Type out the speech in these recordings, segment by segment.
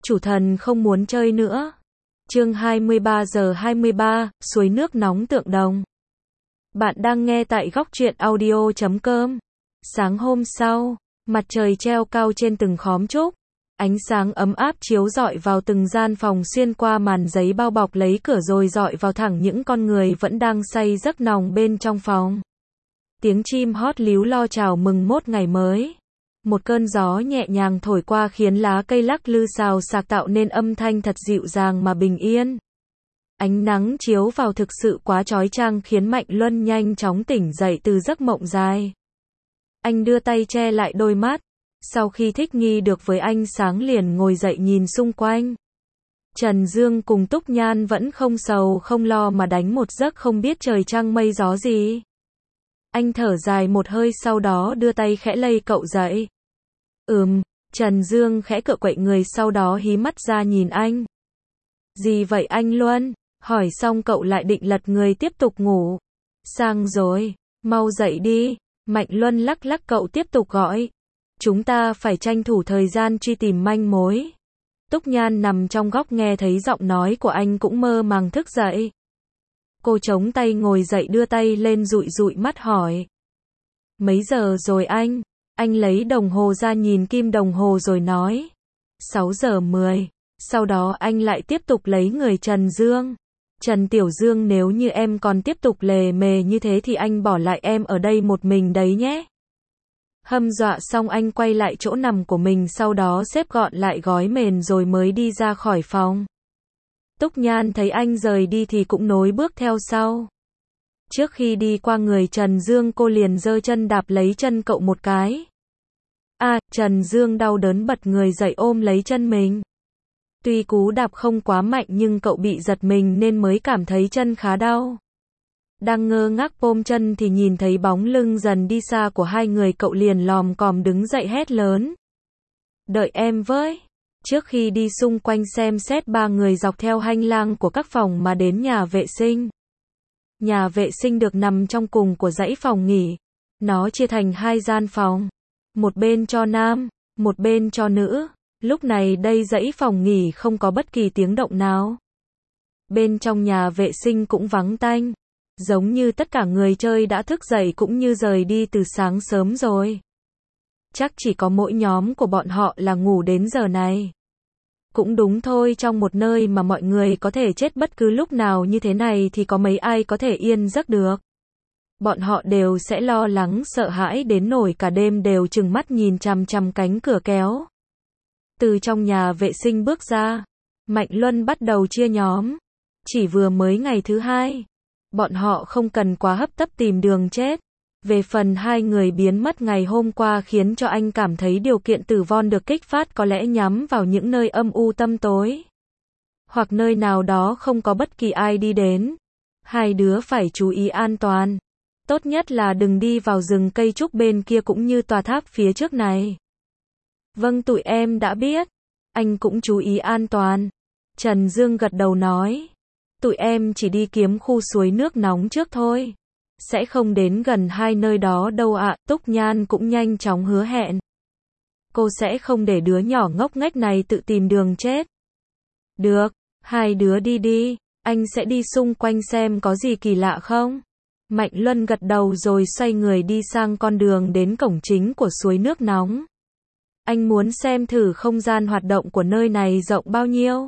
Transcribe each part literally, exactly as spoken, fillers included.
Chủ thần không muốn chơi nữa. Chương hai mươi ba giờ hai mươi ba, suối nước nóng Tượng Đồng. Bạn đang nghe tại góc truyện audio chấm com. Sáng hôm sau, mặt trời treo cao trên từng khóm trúc. Ánh sáng ấm áp chiếu rọi vào từng gian phòng xuyên qua màn giấy bao bọc lấy cửa rồi rọi vào thẳng những con người vẫn đang say giấc nồng bên trong phòng. Tiếng chim hót líu lo chào mừng một ngày mới. Một cơn gió nhẹ nhàng thổi qua khiến lá cây lắc lư xào xạc tạo nên âm thanh thật dịu dàng mà bình yên. Ánh nắng chiếu vào thực sự quá chói chang khiến Mạnh Luân nhanh chóng tỉnh dậy từ giấc mộng dài. Anh đưa tay che lại đôi mắt. Sau khi thích nghi được với ánh sáng liền ngồi dậy nhìn xung quanh. Trần Dương cùng Túc Nhan vẫn không sầu không lo mà đánh một giấc không biết trời trăng mây gió gì. Anh thở dài một hơi sau đó đưa tay khẽ lay cậu dậy. Ừm, Trần Dương khẽ cựa quậy người sau đó hí mắt ra nhìn anh. Gì vậy anh Luân? Hỏi xong cậu lại định lật người tiếp tục ngủ. Sang rồi, mau dậy đi. Mạnh Luân lắc lắc cậu tiếp tục gọi. Chúng ta phải tranh thủ thời gian truy tìm manh mối. Túc Nhan nằm trong góc nghe thấy giọng nói của anh cũng mơ màng thức dậy. Cô chống tay ngồi dậy đưa tay lên dụi dụi mắt hỏi. Mấy giờ rồi anh? Anh lấy đồng hồ ra nhìn kim đồng hồ rồi nói. sáu giờ mười. Sau đó anh lại tiếp tục lấy người Trần Dương. Trần Tiểu Dương, nếu như em còn tiếp tục lề mề như thế thì anh bỏ lại em ở đây một mình đấy nhé. Hâm dọa xong anh quay lại chỗ nằm của mình sau đó xếp gọn lại gói mền rồi mới đi ra khỏi phòng. Túc Nhan thấy anh rời đi thì cũng nối bước theo sau. Trước khi đi qua người Trần Dương cô liền giơ chân đạp lấy chân cậu một cái. À, Trần Dương đau đớn bật người dậy ôm lấy chân mình. Tuy cú đạp không quá mạnh nhưng cậu bị giật mình nên mới cảm thấy chân khá đau. Đang ngơ ngác ôm chân thì nhìn thấy bóng lưng dần đi xa của hai người cậu liền lòm còm đứng dậy hét lớn. Đợi em với. Trước khi đi xung quanh xem xét ba người dọc theo hành lang của các phòng mà đến nhà vệ sinh. Nhà vệ sinh được nằm trong cùng của dãy phòng nghỉ. Nó chia thành hai gian phòng. Một bên cho nam, một bên cho nữ. Lúc này đây dãy phòng nghỉ không có bất kỳ tiếng động nào. Bên trong nhà vệ sinh cũng vắng tanh. Giống như tất cả người chơi đã thức dậy cũng như rời đi từ sáng sớm rồi. Chắc chỉ có mỗi nhóm của bọn họ là ngủ đến giờ này. Cũng đúng thôi, trong một nơi mà mọi người có thể chết bất cứ lúc nào như thế này thì có mấy ai có thể yên giấc được. Bọn họ đều sẽ lo lắng sợ hãi đến nỗi cả đêm đều trừng mắt nhìn chằm chằm cánh cửa kéo. Từ trong nhà vệ sinh bước ra, Mạnh Luân bắt đầu chia nhóm. Chỉ vừa mới ngày thứ hai, bọn họ không cần quá hấp tấp tìm đường chết. Về phần hai người biến mất ngày hôm qua khiến cho anh cảm thấy điều kiện tử vong được kích phát có lẽ nhắm vào những nơi âm u tăm tối. Hoặc nơi nào đó không có bất kỳ ai đi đến. Hai đứa phải chú ý an toàn. Tốt nhất là đừng đi vào rừng cây trúc bên kia cũng như tòa tháp phía trước này. Vâng, tụi em đã biết. Anh cũng chú ý an toàn. Trần Dương gật đầu nói. Tụi em chỉ đi kiếm khu suối nước nóng trước thôi. Sẽ không đến gần hai nơi đó đâu ạ. À. Túc Nhan cũng nhanh chóng hứa hẹn. Cô sẽ không để đứa nhỏ ngốc nghếch này tự tìm đường chết. Được, hai đứa đi đi. Anh sẽ đi xung quanh xem có gì kỳ lạ không. Mạnh Luân gật đầu rồi xoay người đi sang con đường đến cổng chính của suối nước nóng. Anh muốn xem thử không gian hoạt động của nơi này rộng bao nhiêu.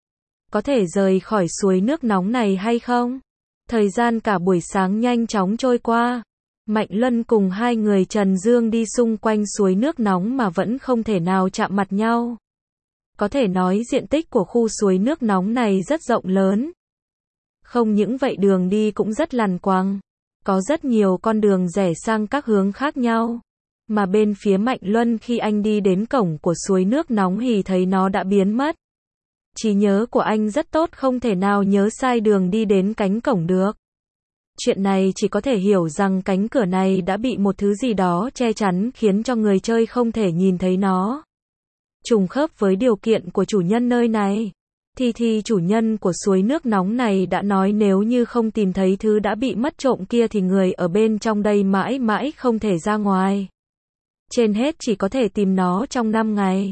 Có thể rời khỏi suối nước nóng này hay không? Thời gian cả buổi sáng nhanh chóng trôi qua. Mạnh Luân cùng hai người Trần Dương đi xung quanh suối nước nóng mà vẫn không thể nào chạm mặt nhau. Có thể nói diện tích của khu suối nước nóng này rất rộng lớn. Không những vậy đường đi cũng rất lằn quăng. Có rất nhiều con đường rẽ sang các hướng khác nhau. Mà bên phía Mạnh Luân khi anh đi đến cổng của suối nước nóng thì thấy nó đã biến mất. Trí nhớ của anh rất tốt không thể nào nhớ sai đường đi đến cánh cổng được. Chuyện này chỉ có thể hiểu rằng cánh cửa này đã bị một thứ gì đó che chắn khiến cho người chơi không thể nhìn thấy nó. Trùng khớp với điều kiện của chủ nhân nơi này. Thì thì chủ nhân của suối nước nóng này đã nói nếu như không tìm thấy thứ đã bị mất trộm kia thì người ở bên trong đây mãi mãi không thể ra ngoài. Trên hết chỉ có thể tìm nó trong năm ngày.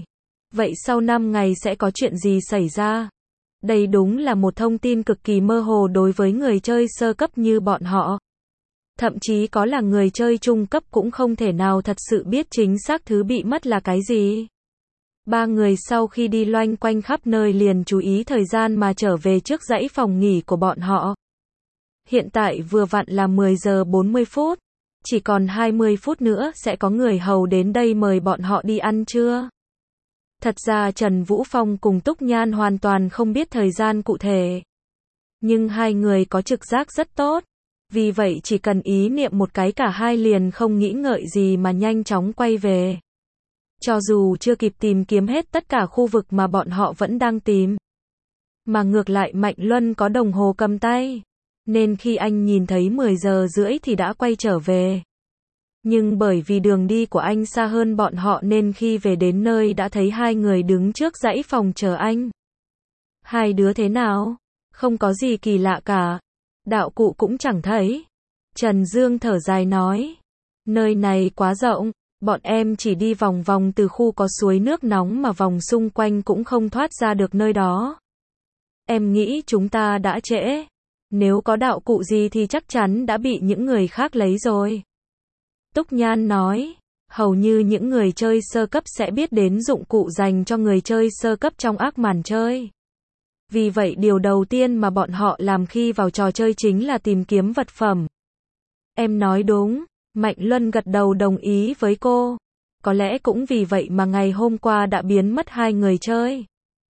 Vậy sau năm ngày sẽ có chuyện gì xảy ra? Đây đúng là một thông tin cực kỳ mơ hồ đối với người chơi sơ cấp như bọn họ. Thậm chí có là người chơi trung cấp cũng không thể nào thật sự biết chính xác thứ bị mất là cái gì. Ba người sau khi đi loanh quanh khắp nơi liền chú ý thời gian mà trở về trước dãy phòng nghỉ của bọn họ. Hiện tại vừa vặn là mười giờ bốn mươi phút. Chỉ còn hai mươi phút nữa sẽ có người hầu đến đây mời bọn họ đi ăn trưa. Thật ra Trần Vũ Phong cùng Túc Nhan hoàn toàn không biết thời gian cụ thể. Nhưng hai người có trực giác rất tốt. Vì vậy chỉ cần ý niệm một cái cả hai liền không nghĩ ngợi gì mà nhanh chóng quay về. Cho dù chưa kịp tìm kiếm hết tất cả khu vực mà bọn họ vẫn đang tìm. Mà ngược lại Mạnh Luân có đồng hồ cầm tay. Nên khi anh nhìn thấy mười giờ rưỡi thì đã quay trở về. Nhưng bởi vì đường đi của anh xa hơn bọn họ nên khi về đến nơi đã thấy hai người đứng trước dãy phòng chờ anh. Hai đứa thế nào? Không có gì kỳ lạ cả. Đạo cụ cũng chẳng thấy. Trần Dương thở dài nói. Nơi này quá rộng. Bọn em chỉ đi vòng vòng từ khu có suối nước nóng mà vòng xung quanh cũng không thoát ra được nơi đó. Em nghĩ chúng ta đã trễ. Nếu có đạo cụ gì thì chắc chắn đã bị những người khác lấy rồi. Túc Nhan nói, hầu như những người chơi sơ cấp sẽ biết đến dụng cụ dành cho người chơi sơ cấp trong ác màn chơi. Vì vậy điều đầu tiên mà bọn họ làm khi vào trò chơi chính là tìm kiếm vật phẩm. Em nói đúng, Mạnh Luân gật đầu đồng ý với cô. Có lẽ cũng vì vậy mà ngày hôm qua đã biến mất hai người chơi.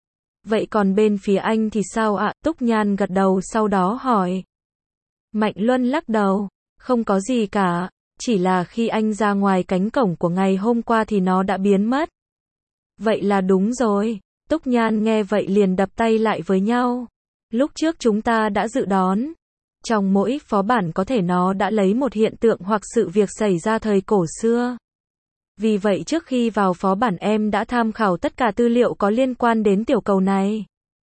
Vậy còn bên phía anh thì sao ạ? Túc Nhan gật đầu sau đó hỏi. Mạnh Luân lắc đầu, không có gì cả, chỉ là khi anh ra ngoài cánh cổng của ngày hôm qua thì nó đã biến mất. Vậy là đúng rồi. Túc Nhan nghe vậy liền đập tay lại với nhau. Lúc trước chúng ta đã dự đoán. Trong mỗi phó bản có thể nó đã lấy một hiện tượng hoặc sự việc xảy ra thời cổ xưa. Vì vậy trước khi vào phó bản em đã tham khảo tất cả tư liệu có liên quan đến tiểu cầu này.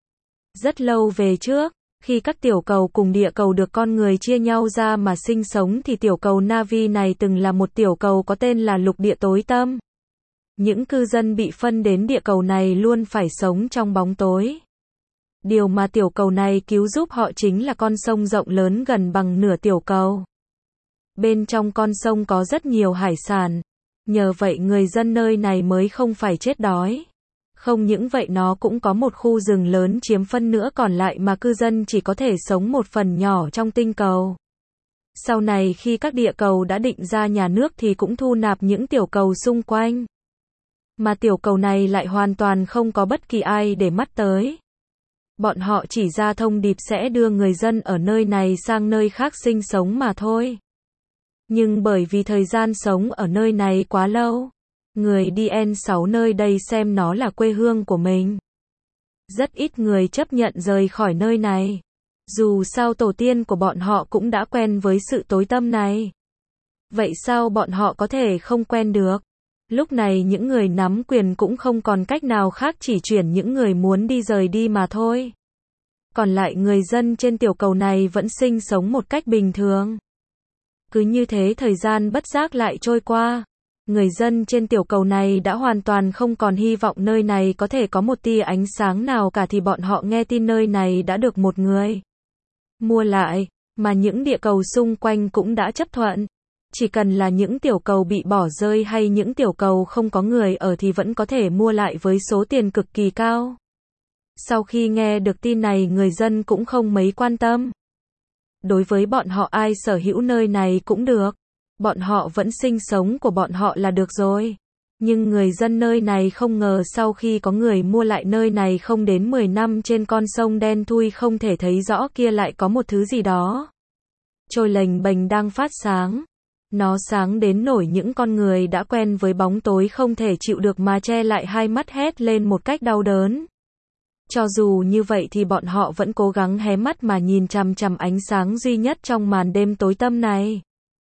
Rất lâu về trước, khi các tiểu cầu cùng địa cầu được con người chia nhau ra mà sinh sống thì tiểu cầu Na'vi này từng là một tiểu cầu có tên là lục địa tối tăm. Những cư dân bị phân đến địa cầu này luôn phải sống trong bóng tối. Điều mà tiểu cầu này cứu giúp họ chính là con sông rộng lớn gần bằng nửa tiểu cầu. Bên trong con sông có rất nhiều hải sản. Nhờ vậy người dân nơi này mới không phải chết đói. Không những vậy nó cũng có một khu rừng lớn chiếm phân nửa còn lại mà cư dân chỉ có thể sống một phần nhỏ trong tinh cầu. Sau này khi các địa cầu đã định ra nhà nước thì cũng thu nạp những tiểu cầu xung quanh. Mà tiểu cầu này lại hoàn toàn không có bất kỳ ai để mắt tới. Bọn họ chỉ ra thông điệp sẽ đưa người dân ở nơi này sang nơi khác sinh sống mà thôi. Nhưng bởi vì thời gian sống ở nơi này quá lâu, người đi en sáu nơi đây xem nó là quê hương của mình. Rất ít người chấp nhận rời khỏi nơi này. Dù sao tổ tiên của bọn họ cũng đã quen với sự tối tăm này. Vậy sao bọn họ có thể không quen được? Lúc này những người nắm quyền cũng không còn cách nào khác chỉ chuyển những người muốn đi rời đi mà thôi. Còn lại người dân trên tiểu cầu này vẫn sinh sống một cách bình thường. Cứ như thế thời gian bất giác lại trôi qua. Người dân trên tiểu cầu này đã hoàn toàn không còn hy vọng nơi này có thể có một tia ánh sáng nào cả thì bọn họ nghe tin nơi này đã được một người mua lại, mà những địa cầu xung quanh cũng đã chấp thuận. Chỉ cần là những tiểu cầu bị bỏ rơi hay những tiểu cầu không có người ở thì vẫn có thể mua lại với số tiền cực kỳ cao. Sau khi nghe được tin này người dân cũng không mấy quan tâm. Đối với bọn họ ai sở hữu nơi này cũng được. Bọn họ vẫn sinh sống của bọn họ là được rồi. Nhưng người dân nơi này không ngờ sau khi có người mua lại nơi này không đến mười năm trên con sông đen thui không thể thấy rõ kia lại có một thứ gì đó trôi lềnh bềnh đang phát sáng. Nó sáng đến nổi những con người đã quen với bóng tối không thể chịu được mà che lại hai mắt hét lên một cách đau đớn. Cho dù như vậy thì bọn họ vẫn cố gắng hé mắt mà nhìn chằm chằm ánh sáng duy nhất trong màn đêm tối tăm này.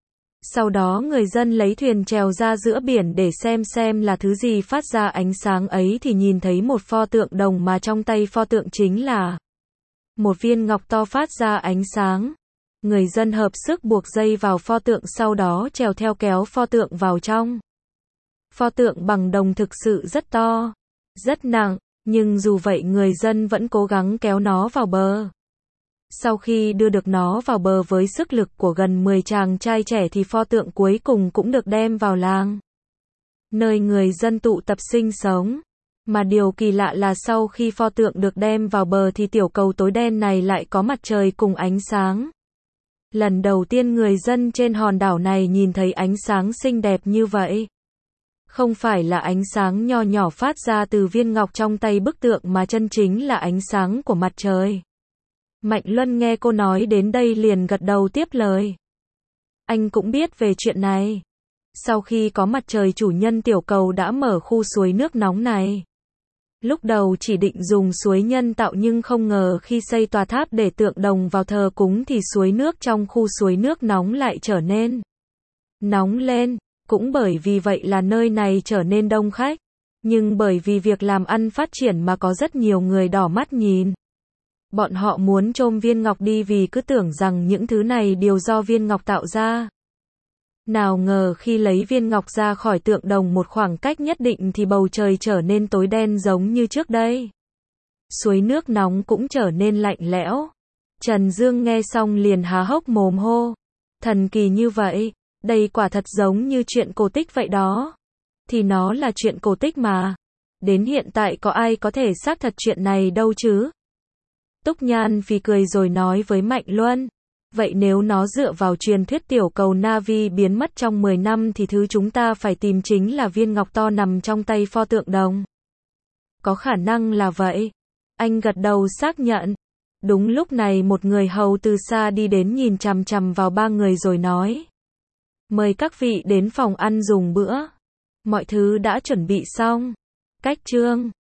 Sau đó người dân lấy thuyền trèo ra giữa biển để xem xem là thứ gì phát ra ánh sáng ấy thì nhìn thấy một pho tượng đồng mà trong tay pho tượng chính là một viên ngọc to phát ra ánh sáng. Người dân hợp sức buộc dây vào pho tượng sau đó trèo theo kéo pho tượng vào trong. Pho tượng bằng đồng thực sự rất to. rất nặng, nhưng dù vậy người dân vẫn cố gắng kéo nó vào bờ. Sau khi đưa được nó vào bờ với sức lực của gần mười chàng trai trẻ thì pho tượng cuối cùng cũng được đem vào làng, nơi người dân tụ tập sinh sống. Mà điều kỳ lạ là sau khi pho tượng được đem vào bờ thì tiểu cầu tối đen này lại có mặt trời cùng ánh sáng. Lần đầu tiên người dân trên hòn đảo này nhìn thấy ánh sáng xinh đẹp như vậy. Không phải là ánh sáng nho nhỏ phát ra từ viên ngọc trong tay bức tượng mà chân chính là ánh sáng của mặt trời. Mạnh Luân nghe cô nói đến đây liền gật đầu tiếp lời. Anh cũng biết về chuyện này. Sau khi có mặt trời chủ nhân tiểu cầu đã mở khu suối nước nóng này. Lúc đầu chỉ định dùng suối nhân tạo nhưng không ngờ khi xây tòa tháp để tượng đồng vào thờ cúng thì suối nước trong khu suối nước nóng lại trở nên nóng lên. Cũng bởi vì vậy là nơi này trở nên đông khách. Nhưng bởi vì việc làm ăn phát triển mà có rất nhiều người đỏ mắt nhìn. Bọn họ muốn chôm viên ngọc đi vì cứ tưởng rằng những thứ này đều do viên ngọc tạo ra. Nào ngờ khi lấy viên ngọc ra khỏi tượng đồng một khoảng cách nhất định thì bầu trời trở nên tối đen giống như trước đây. Suối nước nóng cũng trở nên lạnh lẽo. Trần Dương nghe xong liền há hốc mồm hô. Thần kỳ như vậy, đây quả thật giống như chuyện cổ tích vậy đó. Thì nó là chuyện cổ tích mà. Đến hiện tại có ai có thể xác thật chuyện này đâu chứ? Túc Nhan phì cười rồi nói với Mạnh Luân. Vậy nếu nó dựa vào truyền thuyết tiểu cầu Na'vi biến mất trong mười năm thì thứ chúng ta phải tìm chính là viên ngọc to nằm trong tay pho tượng đồng. Có khả năng là vậy. Anh gật đầu xác nhận. Đúng lúc này một người hầu từ xa đi đến nhìn chằm chằm vào ba người rồi nói. Mời các vị đến phòng ăn dùng bữa. Mọi thứ đã chuẩn bị xong. Cách chương